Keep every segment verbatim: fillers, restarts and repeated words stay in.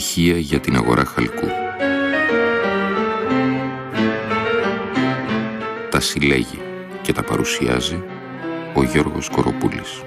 στοιχεία για την αγορά χαλκού. Τα συλλέγει και τα παρουσιάζει ο Γιώργος Κοροπούλης.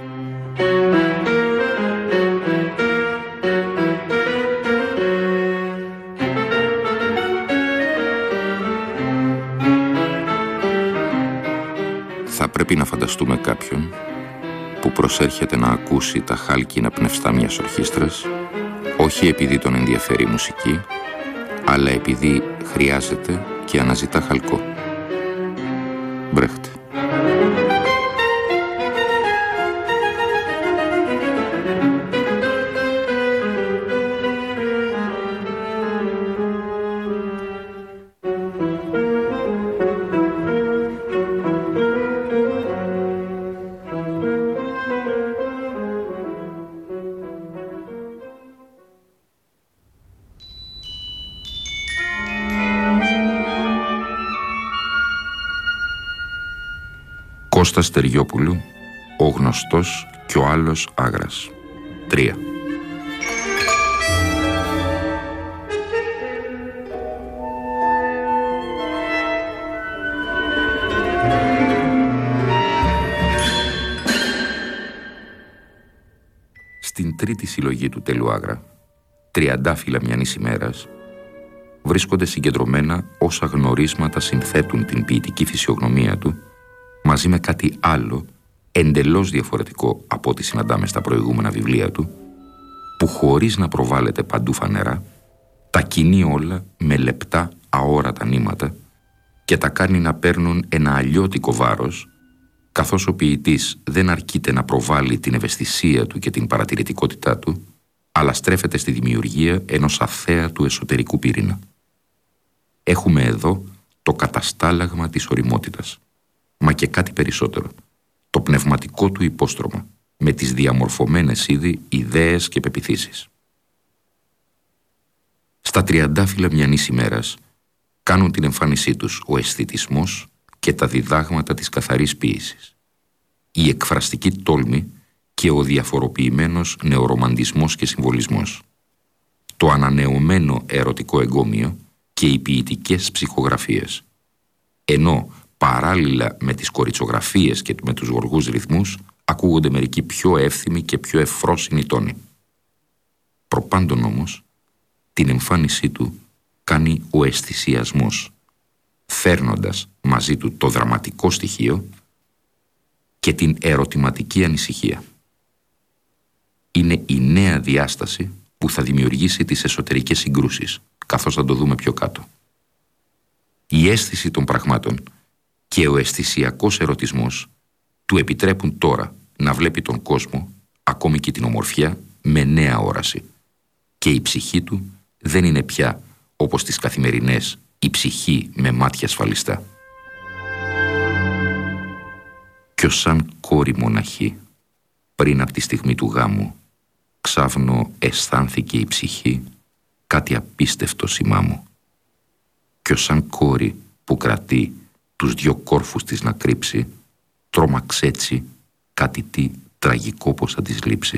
Θα πρέπει να φανταστούμε κάποιον που προσέρχεται να ακούσει τα χάλκινα πνευστά μιας ορχήστρας, όχι επειδή τον ενδιαφέρει η μουσική, αλλά επειδή χρειάζεται και αναζητά χαλκό. Μπρέχτε. Κώστας Στεριόπουλου, ο γνωστός και ο άλλος Άγρας. Τρία. Στην τρίτη συλλογή του Τέλου Άγρα, τριαντάφυλλα μιανής ημέρας, βρίσκονται συγκεντρωμένα όσα γνωρίσματα συνθέτουν την ποιητική φυσιογνωμία του, μαζί με κάτι άλλο, εντελώς διαφορετικό από ό,τι συναντάμε στα προηγούμενα βιβλία του, που χωρίς να προβάλλεται παντού φανερά, τα κινεί όλα με λεπτά αόρατα νήματα και τα κάνει να παίρνουν ένα αλλιώτικο βάρος, καθώς ο ποιητής δεν αρκείται να προβάλλει την ευαισθησία του και την παρατηρητικότητά του, αλλά στρέφεται στη δημιουργία ενός αθέατου εσωτερικού πυρήνα. Έχουμε εδώ το καταστάλαγμα της ωριμότητας, μα και κάτι περισσότερο, το πνευματικό του υπόστρωμα, με τις διαμορφωμένες ήδη ιδέες και πεποιθήσεις. Στα τριαντάφυλλα μιανής ημέρας κάνουν την εμφάνισή τους ο αισθητισμός και τα διδάγματα της καθαρής ποίησης, η εκφραστική τόλμη και ο διαφοροποιημένος νεορομαντισμός και συμβολισμός, το ανανεωμένο ερωτικό εγκόμιο και οι ποιητικές ψυχογραφίες, ενώ παράλληλα με τις κοριτσογραφίες και με τους γοργούς ρυθμούς ακούγονται μερικοί πιο εύθυμοι και πιο ευφρόσινοι τόνοι. Προπάντων όμως, την εμφάνισή του κάνει ο αισθησιασμός, φέρνοντας μαζί του το δραματικό στοιχείο και την ερωτηματική ανησυχία. Είναι η νέα διάσταση που θα δημιουργήσει τις εσωτερικές συγκρούσεις, καθώς θα το δούμε πιο κάτω. Η αίσθηση των πραγμάτων και ο αισθησιακός ερωτισμός του επιτρέπουν τώρα να βλέπει τον κόσμο, ακόμη και την ομορφιά, με νέα όραση. Και η ψυχή του δεν είναι πια, όπως τις καθημερινές, η ψυχή με μάτια ασφαλιστά. Κι ως σαν κόρη μοναχή, πριν από τη στιγμή του γάμου, ξάφνο αισθάνθηκε η ψυχή κάτι απίστευτο σημά μου. Κι ως σαν κόρη που κρατεί τους δυο κόρφους της να κρύψει, τρόμαξε έτσι κάτι τι τραγικό πως θα της λείψει.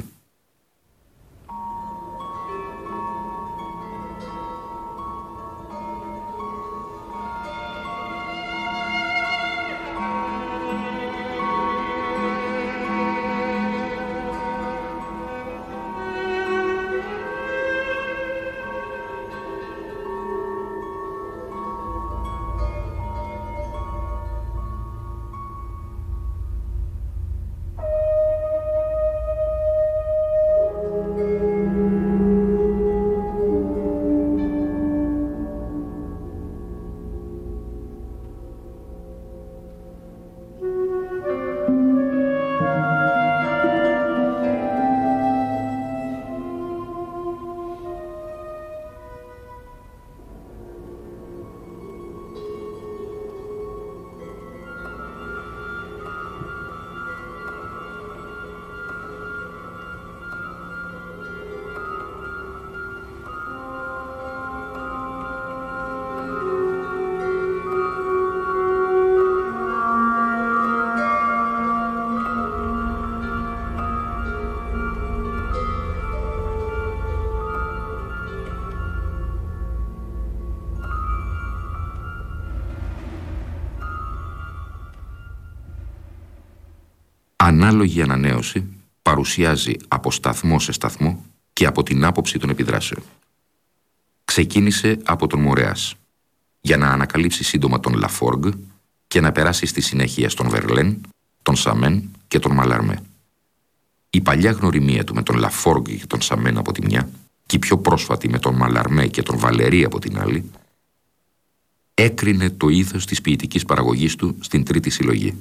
Ανάλογη ανανέωση παρουσιάζει από σταθμό σε σταθμό και από την άποψη των επιδράσεων. Ξεκίνησε από τον Μορεάς, για να ανακαλύψει σύντομα τον Λαφόργκ και να περάσει στη συνέχεια στον Βερλέν, τον Σαμέν και τον Μαλαρμέ. Η παλιά γνωριμία του με τον Λαφόργκ και τον Σαμέν από τη μια και η πιο πρόσφατη με τον Μαλαρμέ και τον Βαλερί από την άλλη, έκρινε το ήθος της ποιητικής παραγωγής του στην τρίτη συλλογή.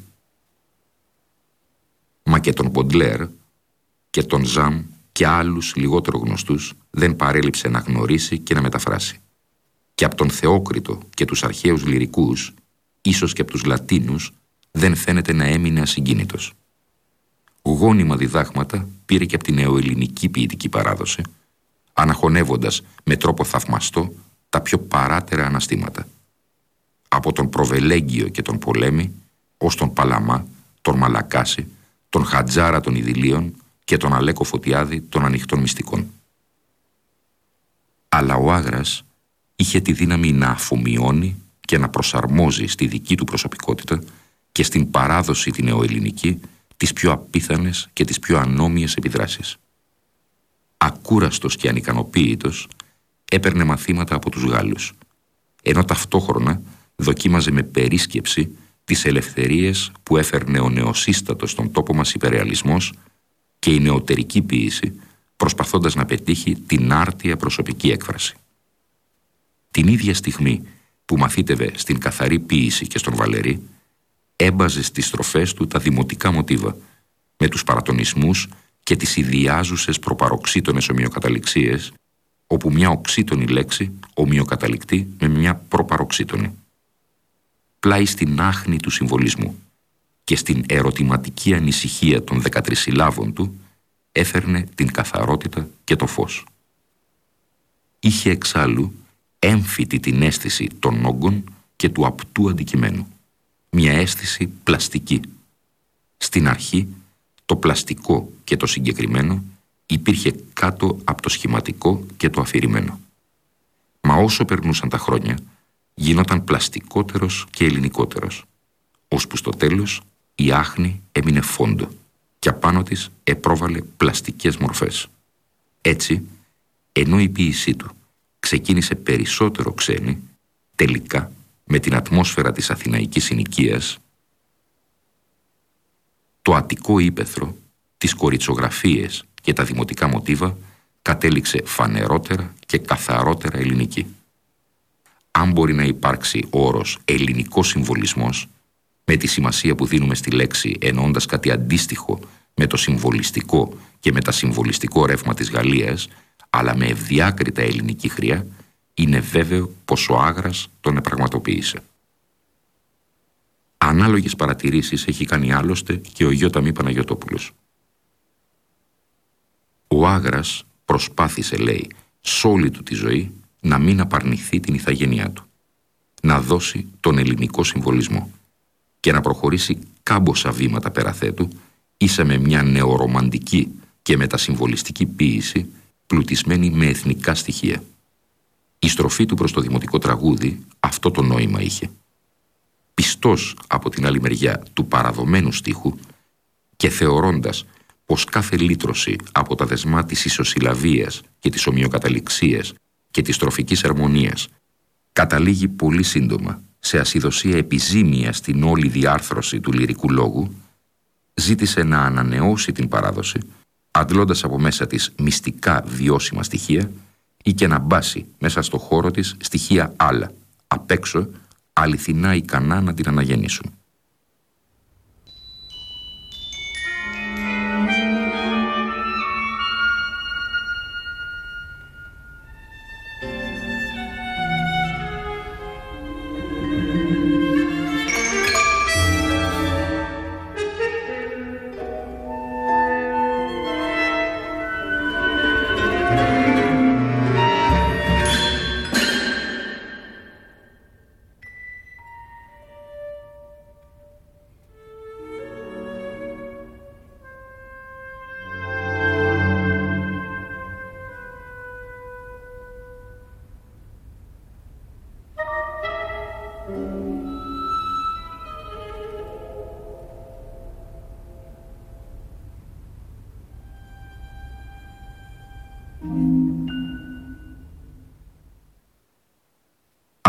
Μα και τον Μποντλέρ και τον Ζαμ και άλλους λιγότερο γνωστούς δεν παρέλειψε να γνωρίσει και να μεταφράσει. Και από τον Θεόκριτο και τους αρχαίους λυρικούς, ίσως και από τους Λατίνους, δεν φαίνεται να έμεινε ασυγκίνητος. Γόνιμα διδάγματα πήρε και από την νεοελληνική ποιητική παράδοση, αναχωνεύοντας με τρόπο θαυμαστό τα πιο παράτερα αναστήματα. Από τον Προβελέγγιο και τον Πολέμη, ως τον Παλαμά, τον Μαλακάση, τον Χατζάρα των Ιδηλίων και τον Αλέκο Φωτιάδη των Ανοιχτών Μυστικών. Αλλά ο Άγρας είχε τη δύναμη να αφομοιώνει και να προσαρμόζει στη δική του προσωπικότητα και στην παράδοση την νεοελληνική τις πιο απίθανες και τις πιο ανώμοιες επιδράσεις. Ακούραστος και ανικανοποίητος έπαιρνε μαθήματα από τους Γάλλους, ενώ ταυτόχρονα δοκίμαζε με περίσκεψη τις ελευθερίες που έφερνε ο νεοσύστατος στον τόπο μας υπερρεαλισμός και η νεωτερική ποίηση, προσπαθώντας να πετύχει την άρτια προσωπική έκφραση. Την ίδια στιγμή που μαθήτευε στην καθαρή ποίηση και στον Βαλερί, έμπαζε στις στροφές του τα δημοτικά μοτίβα, με τους παρατονισμούς και τις ιδιάζουσες προπαροξύτονες ομοιοκαταληξίες, όπου μια οξύτονη λέξη ομοιοκαταληκτεί με μια προπαροξύτονη. Πλάι στην άχνη του συμβολισμού και στην ερωτηματική ανησυχία των δεκατρισυλλάβων του έφερνε την καθαρότητα και το φως. Είχε εξάλλου έμφυτη την αίσθηση των όγκων και του απτού αντικειμένου. Μια αίσθηση πλαστική. Στην αρχή το πλαστικό και το συγκεκριμένο υπήρχε κάτω από το σχηματικό και το αφηρημένο. Μα όσο περνούσαν τα χρόνια, γινόταν πλαστικότερος και ελληνικότερος, ώσπου στο τέλος η άχνη έμεινε φόντο και απάνω της επρόβαλε πλαστικές μορφές. Έτσι, ενώ η ποίησή του ξεκίνησε περισσότερο ξένη, τελικά με την ατμόσφαιρα της αθηναϊκής συνοικίας, το αττικό ύπαιθρο, τις κοριτσογραφίες και τα δημοτικά μοτίβα κατέληξε φανερότερα και καθαρότερα ελληνική. Αν μπορεί να υπάρξει ο όρος ελληνικός συμβολισμός, με τη σημασία που δίνουμε στη λέξη εννοώντας κάτι αντίστοιχο με το συμβολιστικό και μετασυμβολιστικό ρεύμα της Γαλλίας, αλλά με ευδιάκριτα ελληνική χρειά, είναι βέβαιο πως ο Άγρας τον επραγματοποίησε. Ανάλογες παρατηρήσεις έχει κάνει άλλωστε και ο Γιώταμι Παναγιωτόπουλος. Ο Άγρας προσπάθησε, λέει, σ' όλη του τη ζωή να μην απαρνηθεί την ηθαγένειά του, να δώσει τον ελληνικό συμβολισμό και να προχωρήσει κάμποσα βήματα περαθέτου ίσα με μια νεορομαντική και μετασυμβολιστική ποίηση πλουτισμένη με εθνικά στοιχεία. Η στροφή του προς το δημοτικό τραγούδι αυτό το νόημα είχε. Πιστός από την άλλη μεριά του παραδομένου στίχου και θεωρώντας πως κάθε λύτρωση από τα δεσμά της ισοσυλλαβίας και της ομοιοκαταληξίας και της στροφικής αρμονίας καταλήγει πολύ σύντομα σε ασυδοσία επιζήμια στην όλη διάρθρωση του λυρικού λόγου, ζήτησε να ανανεώσει την παράδοση, αντλώντας από μέσα της μυστικά βιώσιμα στοιχεία ή και να μπάσει μέσα στο χώρο της στοιχεία άλλα, απ' έξω, αληθινά ικανά να την αναγεννήσουν.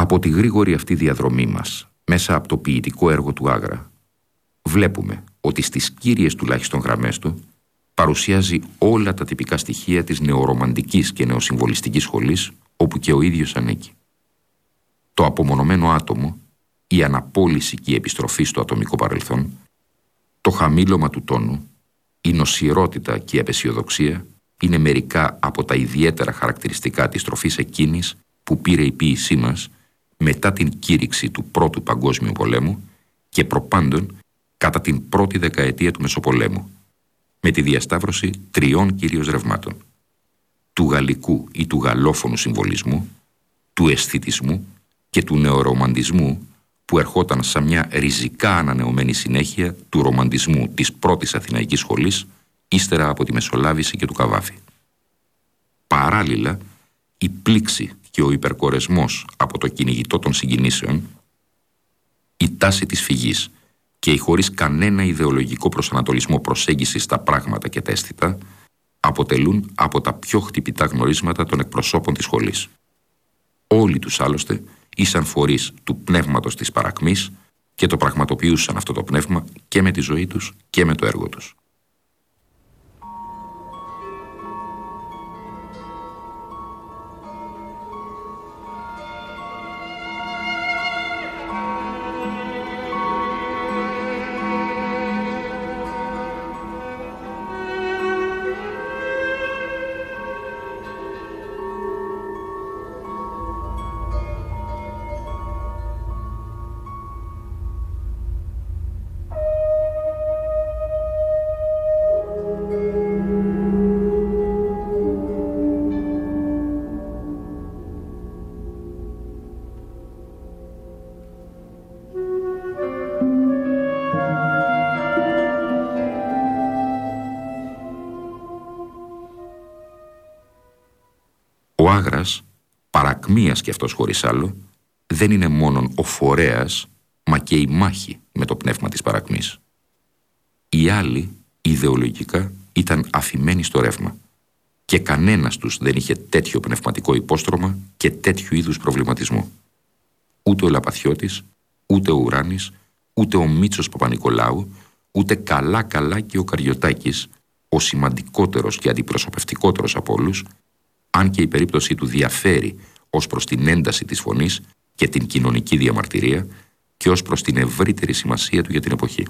Από τη γρήγορη αυτή διαδρομή μας, μέσα από το ποιητικό έργο του Άγρα, βλέπουμε ότι στις κύριες τουλάχιστον γραμμές του παρουσιάζει όλα τα τυπικά στοιχεία της νεορομαντικής και νεοσυμβολιστικής σχολής όπου και ο ίδιος ανήκει. Το απομονωμένο άτομο, η αναπόλυση και η επιστροφή στο ατομικό παρελθόν, το χαμήλωμα του τόνου, η νοσηρότητα και η απεσιοδοξία είναι μερικά από τα ιδιαίτερα χαρακτηριστικά της τροφής εκείνης που πήρε η ποίησή μας μετά την κήρυξη του Πρώτου Παγκόσμιου Πολέμου και προπάντων κατά την πρώτη δεκαετία του Μεσοπολέμου, με τη διασταύρωση τριών κυρίως ρευμάτων: του γαλλικού ή του γαλλόφωνου συμβολισμού, του αισθητισμού και του νεορομαντισμού, που ερχόταν σαν μια ριζικά ανανεωμένη συνέχεια του ρομαντισμού της πρώτης Αθηναϊκής σχολής, ύστερα από τη Μεσολάβηση και του Καβάφη. Παράλληλα, η πλήξη και ο υπερκορεσμός από το κυνηγητό των συγκινήσεων, η τάση της φυγής και η χωρίς κανένα ιδεολογικό προσανατολισμό προσέγγιση στα πράγματα και τα αίσθητα αποτελούν από τα πιο χτυπητά γνωρίσματα των εκπροσώπων της σχολής. Όλοι τους άλλωστε ήσαν φορείς του πνεύματος της παρακμής και το πραγματοποιούσαν αυτό το πνεύμα και με τη ζωή τους και με το έργο τους. Ο Άγρας, παρακμίας και αυτός χωρίς άλλο, δεν είναι μόνον ο φορέας, μα και η μάχη με το πνεύμα της παρακμής. Οι άλλοι, ιδεολογικά, ήταν αφημένοι στο ρεύμα και κανένας τους δεν είχε τέτοιο πνευματικό υπόστρωμα και τέτοιου είδους προβληματισμό. Ούτε ο Λαπαθιώτης, ούτε ο Ουράνης, ούτε ο Μίτσος Παπανικολάου, ούτε καλά καλά και ο Καριωτάκης, ο σημαντικότερος και αντιπροσωπευτικότερος από όλους, αν και η περίπτωσή του διαφέρει ως προς την ένταση της φωνής και την κοινωνική διαμαρτυρία και ως προς την ευρύτερη σημασία του για την εποχή.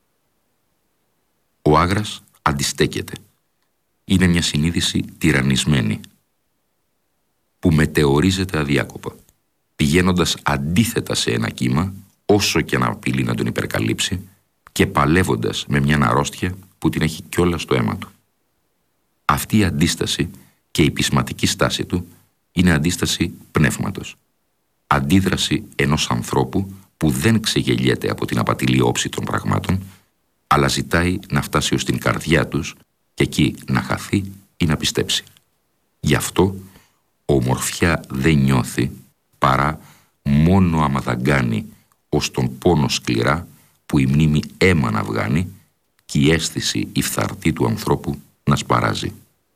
Ο Άγρας αντιστέκεται. Είναι μια συνείδηση τυραννισμένη, που μετεωρίζεται αδιάκοπα, πηγαίνοντας αντίθετα σε ένα κύμα, όσο και να απειλεί να τον υπερκαλύψει, και παλεύοντας με μια αρρώστια που την έχει κιόλας στο αίμα του. Αυτή η αντίσταση και η πεισματική στάση του είναι αντίσταση πνεύματος. Αντίδραση ενός ανθρώπου που δεν ξεγελιέται από την απατηλή όψη των πραγμάτων, αλλά ζητάει να φτάσει ως την καρδιά τους και εκεί να χαθεί ή να πιστέψει. Γι' αυτό ομορφιά δεν νιώθει παρά μόνο άμα δαγκάνει ως τον πόνο σκληρά που η μνήμη αίμα να βγάνει και η αίσθηση η φθαρτή του ανθρώπου να σπαράζει.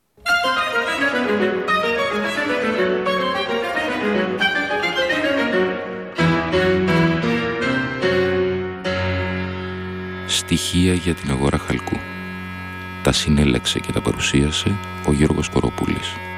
Στοιχεία για την αγορά χαλκού. Τα συνέλεξε και τα παρουσίασε ο Γιώργος Κοροπούλης.